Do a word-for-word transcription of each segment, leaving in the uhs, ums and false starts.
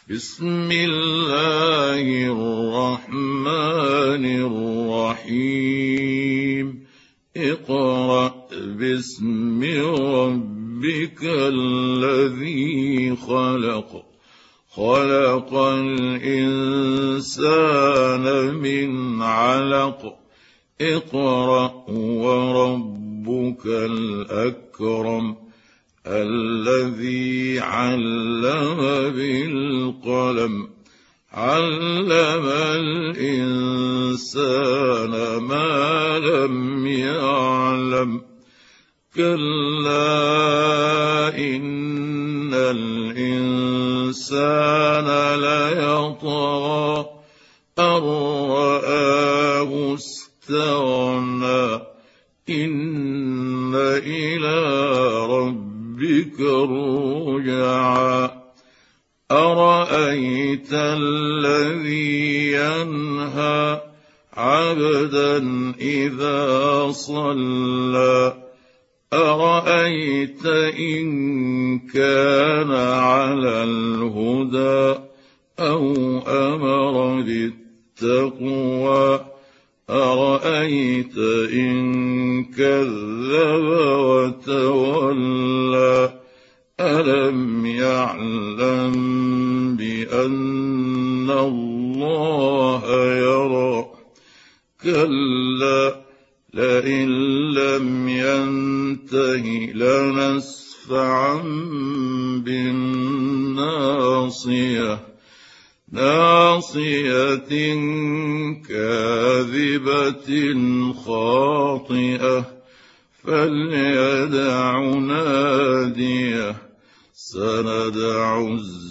بسم الله الرحمن الرحيم اقرأ باسم ربك الذي خلق خلق الإنسان من علق اقرأ وربك الأكرم الذي علم بالقلم علم الإنسان ما لم يعلم كلا إن الإنسان ليطغى أن رآه استغنى إن إلى ربك الرجعى أرأيت الذي ينهى عبدا إذا صلى أرأيت إن كان على الهدى أو أمر بالتقوى أرأيت إن كذب وتولى ألم يعلم بأن الله يرى كلا لئن لم ينته لنسفعا بالناصية ناصية كاذبة خاطئة فليدع ناديه سندع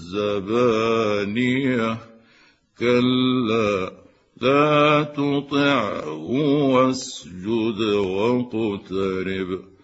الزبانية كلا لا تطعه واسجد واقترب